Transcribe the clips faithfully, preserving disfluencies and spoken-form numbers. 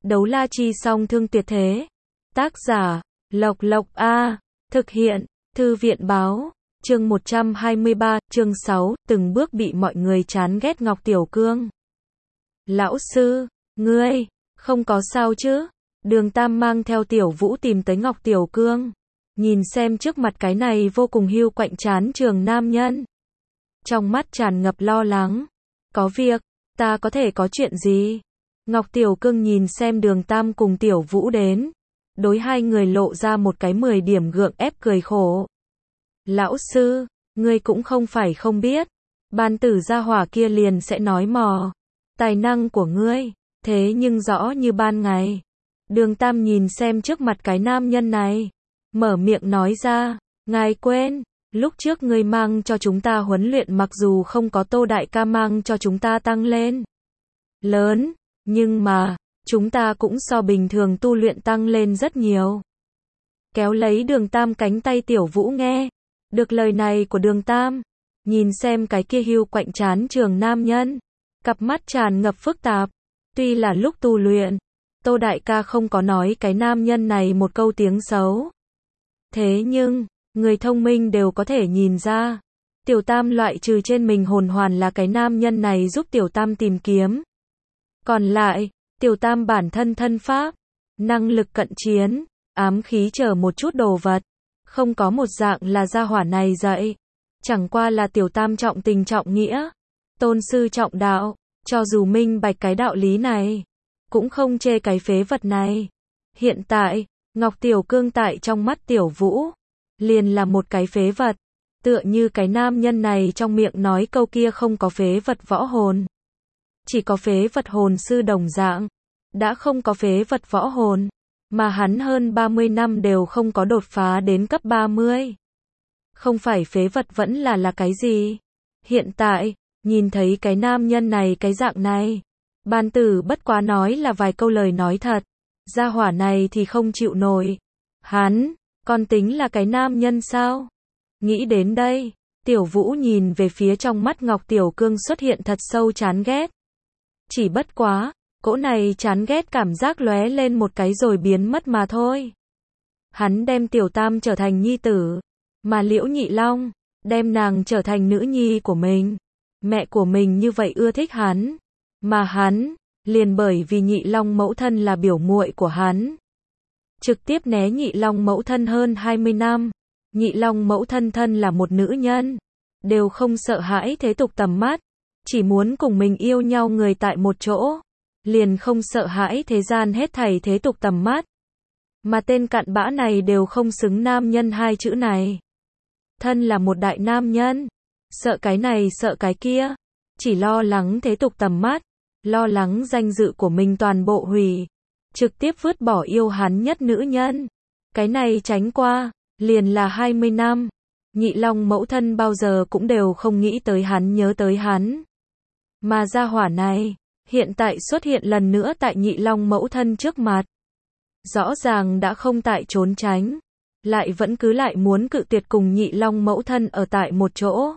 Đấu la chi song thương tuyệt thế. Tác giả, Lộc Lộc A. Thực hiện, Thư viện báo. Chương một trăm hai mươi ba, chương sáu, từng bước bị mọi người chán ghét Ngọc Tiểu Cương. Lão sư, ngươi, không có sao chứ? Đường Tam mang theo Tiểu Vũ tìm tới Ngọc Tiểu Cương. Nhìn xem trước mặt cái này vô cùng hiu quạnh chán trường nam nhân. Trong mắt tràn ngập lo lắng. Có việc, ta có thể có chuyện gì? Ngọc Tiểu Cương nhìn xem Đường Tam cùng Tiểu Vũ đến. Đối hai người lộ ra một cái mười điểm gượng ép cười khổ. Lão sư, ngươi cũng không phải không biết. Ban tử gia hỏa kia liền sẽ nói mò. Tài năng của ngươi, thế nhưng rõ như ban ngày. Đường Tam nhìn xem trước mặt cái nam nhân này. Mở miệng nói ra, ngài quên, lúc trước ngươi mang cho chúng ta huấn luyện mặc dù không có Tô Đại ca mang cho chúng ta tăng lên lớn, nhưng mà, chúng ta cũng so bình thường tu luyện tăng lên rất nhiều. Kéo lấy Đường Tam cánh tay Tiểu Vũ nghe, được lời này của Đường Tam, nhìn xem cái kia hiu quạnh chán trường nam nhân, cặp mắt tràn ngập phức tạp, tuy là lúc tu luyện, Tô Đại ca không có nói cái nam nhân này một câu tiếng xấu. Thế nhưng, người thông minh đều có thể nhìn ra, Tiểu Tam loại trừ trên mình hồn hoàn là cái nam nhân này giúp Tiểu Tam tìm kiếm. Còn lại, Tiểu Tam bản thân thân pháp, năng lực cận chiến, ám khí chờ một chút đồ vật, không có một dạng là gia hỏa này dạy. Chẳng qua là Tiểu Tam trọng tình trọng nghĩa, tôn sư trọng đạo, cho dù minh bạch cái đạo lý này, cũng không chê cái phế vật này. Hiện tại, Ngọc Tiểu Cương tại trong mắt Tiểu Vũ, liền là một cái phế vật, tựa như cái nam nhân này trong miệng nói câu kia không có phế vật võ hồn. Chỉ có phế vật hồn sư đồng dạng, đã không có phế vật võ hồn, mà hắn hơn ba mươi năm đều không có đột phá đến cấp ba mươi. Không phải phế vật vẫn là là cái gì? Hiện tại, nhìn thấy cái nam nhân này cái dạng này, Ban tử bất quá nói là vài câu lời nói thật, gia hỏa này thì không chịu nổi. Hắn, còn tính là cái nam nhân sao? Nghĩ đến đây, Tiểu Vũ nhìn về phía trong mắt Ngọc Tiểu Cương xuất hiện thật sâu chán ghét. Chỉ bất quá, cỗ này chán ghét cảm giác lóe lên một cái rồi biến mất mà thôi. Hắn đem Tiểu Tam trở thành nhi tử, mà Liễu Nhị Long, đem nàng trở thành nữ nhi của mình. Mẹ của mình như vậy ưa thích hắn, mà hắn, liền bởi vì Nhị Long mẫu thân là biểu muội của hắn. Trực tiếp né Nhị Long mẫu thân hơn hai mươi năm. Nhị Long mẫu thân thân là một nữ nhân, đều không sợ hãi thế tục tầm mắt, chỉ muốn cùng mình yêu nhau người tại một chỗ, liền không sợ hãi thế gian hết thảy thế tục tầm mắt. Mà tên cặn bã này đều không xứng nam nhân hai chữ này. Thân là một đại nam nhân, sợ cái này sợ cái kia, chỉ lo lắng thế tục tầm mắt, lo lắng danh dự của mình toàn bộ hủy, trực tiếp vứt bỏ yêu hắn nhất nữ nhân. Cái này tránh qua, liền là hai mươi năm. Nhị Long mẫu thân bao giờ cũng đều không nghĩ tới hắn nhớ tới hắn. Mà gia hỏa này, hiện tại xuất hiện lần nữa tại Nhị Long mẫu thân trước mặt. Rõ ràng đã không tại trốn tránh, lại vẫn cứ lại muốn cự tuyệt cùng Nhị Long mẫu thân ở tại một chỗ.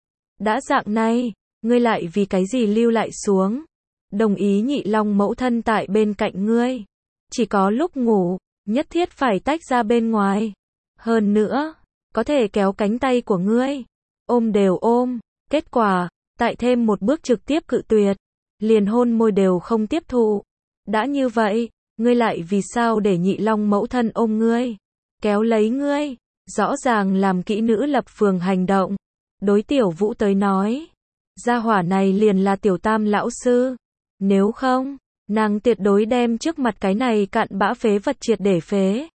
Đã dạng này, ngươi lại vì cái gì lưu lại xuống? Đồng ý Nhị Long mẫu thân tại bên cạnh ngươi. Chỉ có lúc ngủ, nhất thiết phải tách ra bên ngoài. Hơn nữa, có thể kéo cánh tay của ngươi, ôm đều ôm. Kết quả, tại thêm một bước trực tiếp cự tuyệt, liền hôn môi đều không tiếp thụ. Đã như vậy, ngươi lại vì sao để Nhị Long mẫu thân ôm ngươi, kéo lấy ngươi, rõ ràng làm kỹ nữ lập phường hành động. Đối Tiểu Vũ tới nói, gia hỏa này liền là Tiểu Tam lão sư. Nếu không, nàng tuyệt đối đem trước mặt cái này cặn bã phế vật triệt để phế.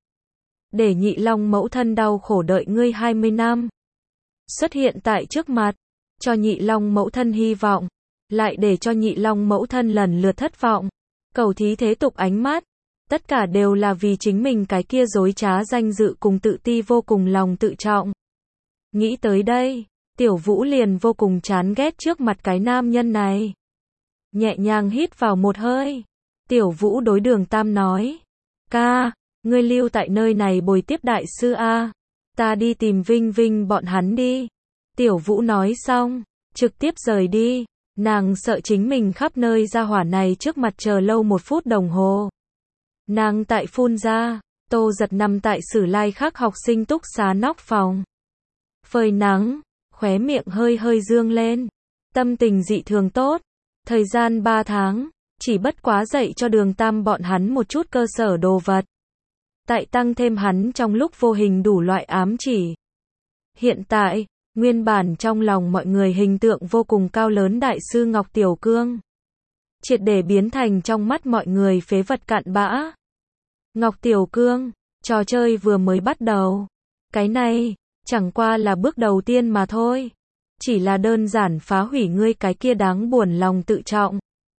Để Nhị Long mẫu thân đau khổ đợi ngươi hai mươi năm. Xuất hiện tại trước mặt, cho Nhị Long mẫu thân hy vọng, lại để cho Nhị Long mẫu thân lần lượt thất vọng. Cầu thí thế tục ánh mắt, tất cả đều là vì chính mình cái kia dối trá danh dự cùng tự ti vô cùng lòng tự trọng. Nghĩ tới đây, Tiểu Vũ liền vô cùng chán ghét trước mặt cái nam nhân này. Nhẹ nhàng hít vào một hơi, Tiểu Vũ đối Đường Tam nói, ca, ngươi lưu tại nơi này bồi tiếp đại sư a, ta đi tìm Vinh Vinh bọn hắn đi. Tiểu Vũ nói xong, trực tiếp rời đi, nàng sợ chính mình khắp nơi gia hỏa này trước mặt chờ lâu một phút đồng hồ. Nàng tại phun ra, Tô Giật nằm tại Sử Lai Khắc học sinh túc xá nóc phòng. Phơi nắng, khóe miệng hơi hơi dương lên. Tâm tình dị thường tốt. Thời gian ba tháng, chỉ bất quá dạy cho Đường Tam bọn hắn một chút cơ sở đồ vật. Tại tăng thêm hắn trong lúc vô hình đủ loại ám chỉ. Hiện tại, nguyên bản trong lòng mọi người hình tượng vô cùng cao lớn đại sư Ngọc Tiểu Cương. Triệt để biến thành trong mắt mọi người phế vật cặn bã. Ngọc Tiểu Cương, trò chơi vừa mới bắt đầu. Cái này, chẳng qua là bước đầu tiên mà thôi. Chỉ là đơn giản phá hủy ngươi cái kia đáng buồn lòng tự trọng.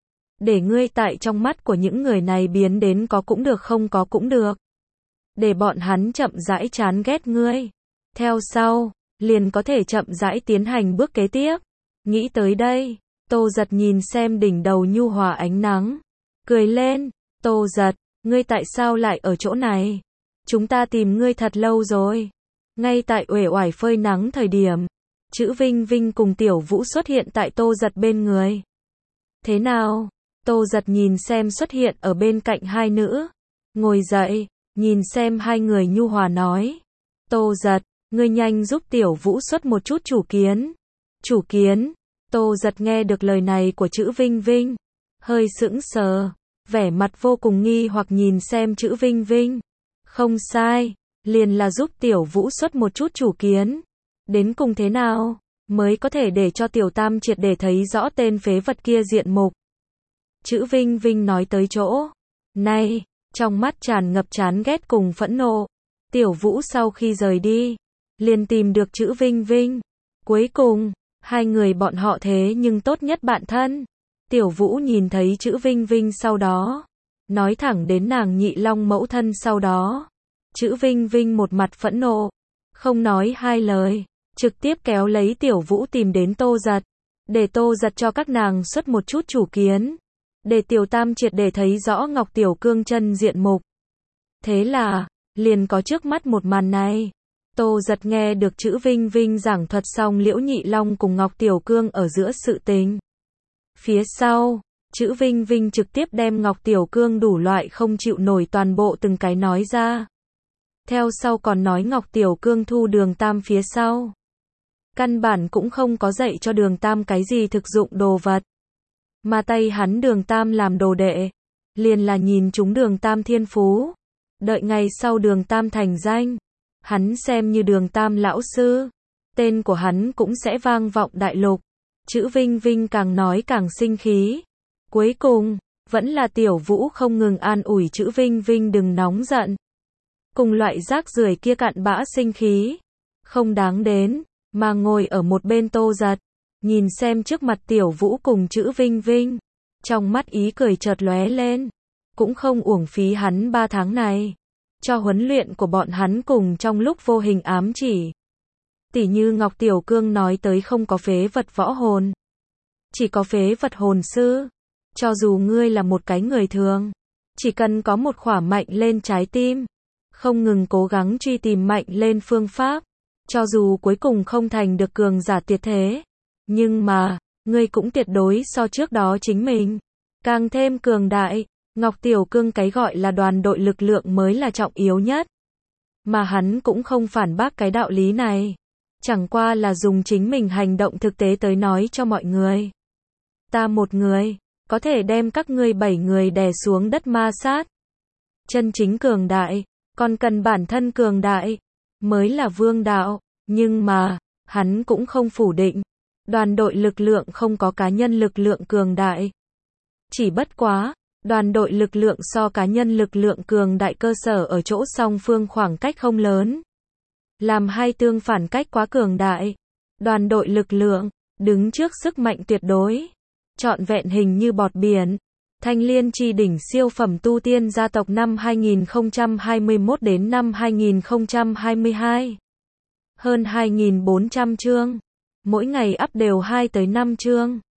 Để ngươi tại trong mắt của những người này biến đến có cũng được không có cũng được. Để bọn hắn chậm rãi chán ghét ngươi. Theo sau, liền có thể chậm rãi tiến hành bước kế tiếp. Nghĩ tới đây, Tô Giật nhìn xem đỉnh đầu nhu hòa ánh nắng. Cười lên, Tô Giật, ngươi tại sao lại ở chỗ này? Chúng ta tìm ngươi thật lâu rồi. Ngay tại uể oải phơi nắng thời điểm, chữ Vinh Vinh cùng Tiểu Vũ xuất hiện tại Tô Giật bên người. Thế nào? Tô Giật nhìn xem xuất hiện ở bên cạnh hai nữ. Ngồi dậy, nhìn xem hai người nhu hòa nói. Tô Giật, ngươi nhanh giúp Tiểu Vũ xuất một chút chủ kiến. Chủ kiến? Tô Giật nghe được lời này của chữ Vinh Vinh. Hơi sững sờ, vẻ mặt vô cùng nghi hoặc nhìn xem chữ Vinh Vinh. Không sai, liền là giúp Tiểu Vũ xuất một chút chủ kiến. Đến cùng thế nào, mới có thể để cho Tiểu Tam triệt để thấy rõ tên phế vật kia diện mục. Chữ Vinh Vinh nói tới chỗ này, trong mắt tràn ngập chán ghét cùng phẫn nộ. Tiểu Vũ sau khi rời đi, liền tìm được chữ Vinh Vinh. Cuối cùng, hai người bọn họ thế nhưng tốt nhất bạn thân. Tiểu Vũ nhìn thấy chữ Vinh Vinh sau đó, nói thẳng đến nàng nhị long mẫu thân sau đó. Chữ Vinh Vinh một mặt phẫn nộ, không nói hai lời, trực tiếp kéo lấy Tiểu Vũ tìm đến Tô Giật. Để Tô Giật cho các nàng xuất một chút chủ kiến. Để Tiểu Tam triệt để thấy rõ Ngọc Tiểu Cương chân diện mục. Thế là, liền có trước mắt một màn này. Tô Giật nghe được chữ Vinh Vinh giảng thuật xong Liễu Nhị Long cùng Ngọc Tiểu Cương ở giữa sự tình. Phía sau, chữ Vinh Vinh trực tiếp đem Ngọc Tiểu Cương đủ loại không chịu nổi toàn bộ từng cái nói ra. Theo sau còn nói Ngọc Tiểu Cương thu Đường Tam phía sau. Căn bản cũng không có dạy cho Đường Tam cái gì thực dụng đồ vật. Mà tay hắn Đường Tam làm đồ đệ, liền là nhìn chúng Đường Tam thiên phú. Đợi ngày sau Đường Tam thành danh, hắn xem như Đường Tam lão sư, tên của hắn cũng sẽ vang vọng đại lục. Chữ Vinh Vinh càng nói càng sinh khí. Cuối cùng, vẫn là Tiểu Vũ không ngừng an ủi chữ Vinh Vinh đừng nóng giận. Cùng loại rác rưởi kia cặn bã sinh khí, không đáng đến, mà ngồi ở một bên Tô Giật, nhìn xem trước mặt Tiểu Vũ cùng chữ Vinh Vinh, trong mắt ý cười chợt lóe lên, cũng không uổng phí hắn ba tháng này, cho huấn luyện của bọn hắn cùng trong lúc vô hình ám chỉ. Tỉ như Ngọc Tiểu Cương nói tới không có phế vật võ hồn, chỉ có phế vật hồn sư. Cho dù ngươi là một cái người thường, chỉ cần có một khỏa mạnh lên trái tim, không ngừng cố gắng truy tìm mạnh lên phương pháp, cho dù cuối cùng không thành được cường giả tuyệt thế, nhưng mà, ngươi cũng tuyệt đối so trước đó chính mình càng thêm cường đại. Ngọc Tiểu Cương cái gọi là đoàn đội lực lượng mới là trọng yếu nhất. Mà hắn cũng không phản bác cái đạo lý này, chẳng qua là dùng chính mình hành động thực tế tới nói cho mọi người. Ta một người, có thể đem các ngươi bảy người đè xuống đất ma sát. Chân chính cường đại, còn cần bản thân cường đại, mới là vương đạo. Nhưng mà, hắn cũng không phủ định, đoàn đội lực lượng không có cá nhân lực lượng cường đại. Chỉ bất quá, đoàn đội lực lượng so cá nhân lực lượng cường đại cơ sở ở chỗ song phương khoảng cách không lớn. Làm hai tương phản cách quá cường đại. Đoàn đội lực lượng, đứng trước sức mạnh tuyệt đối, trọn vẹn hình như bọt biển. Thanh Liên Chi Đỉnh siêu phẩm tu tiên gia tộc năm hai nghìn không trăm hai mươi mốt đến năm hai nghìn không trăm hai mươi hai. Hơn hai nghìn bốn trăm chương. Mỗi ngày up đều hai tới năm chương.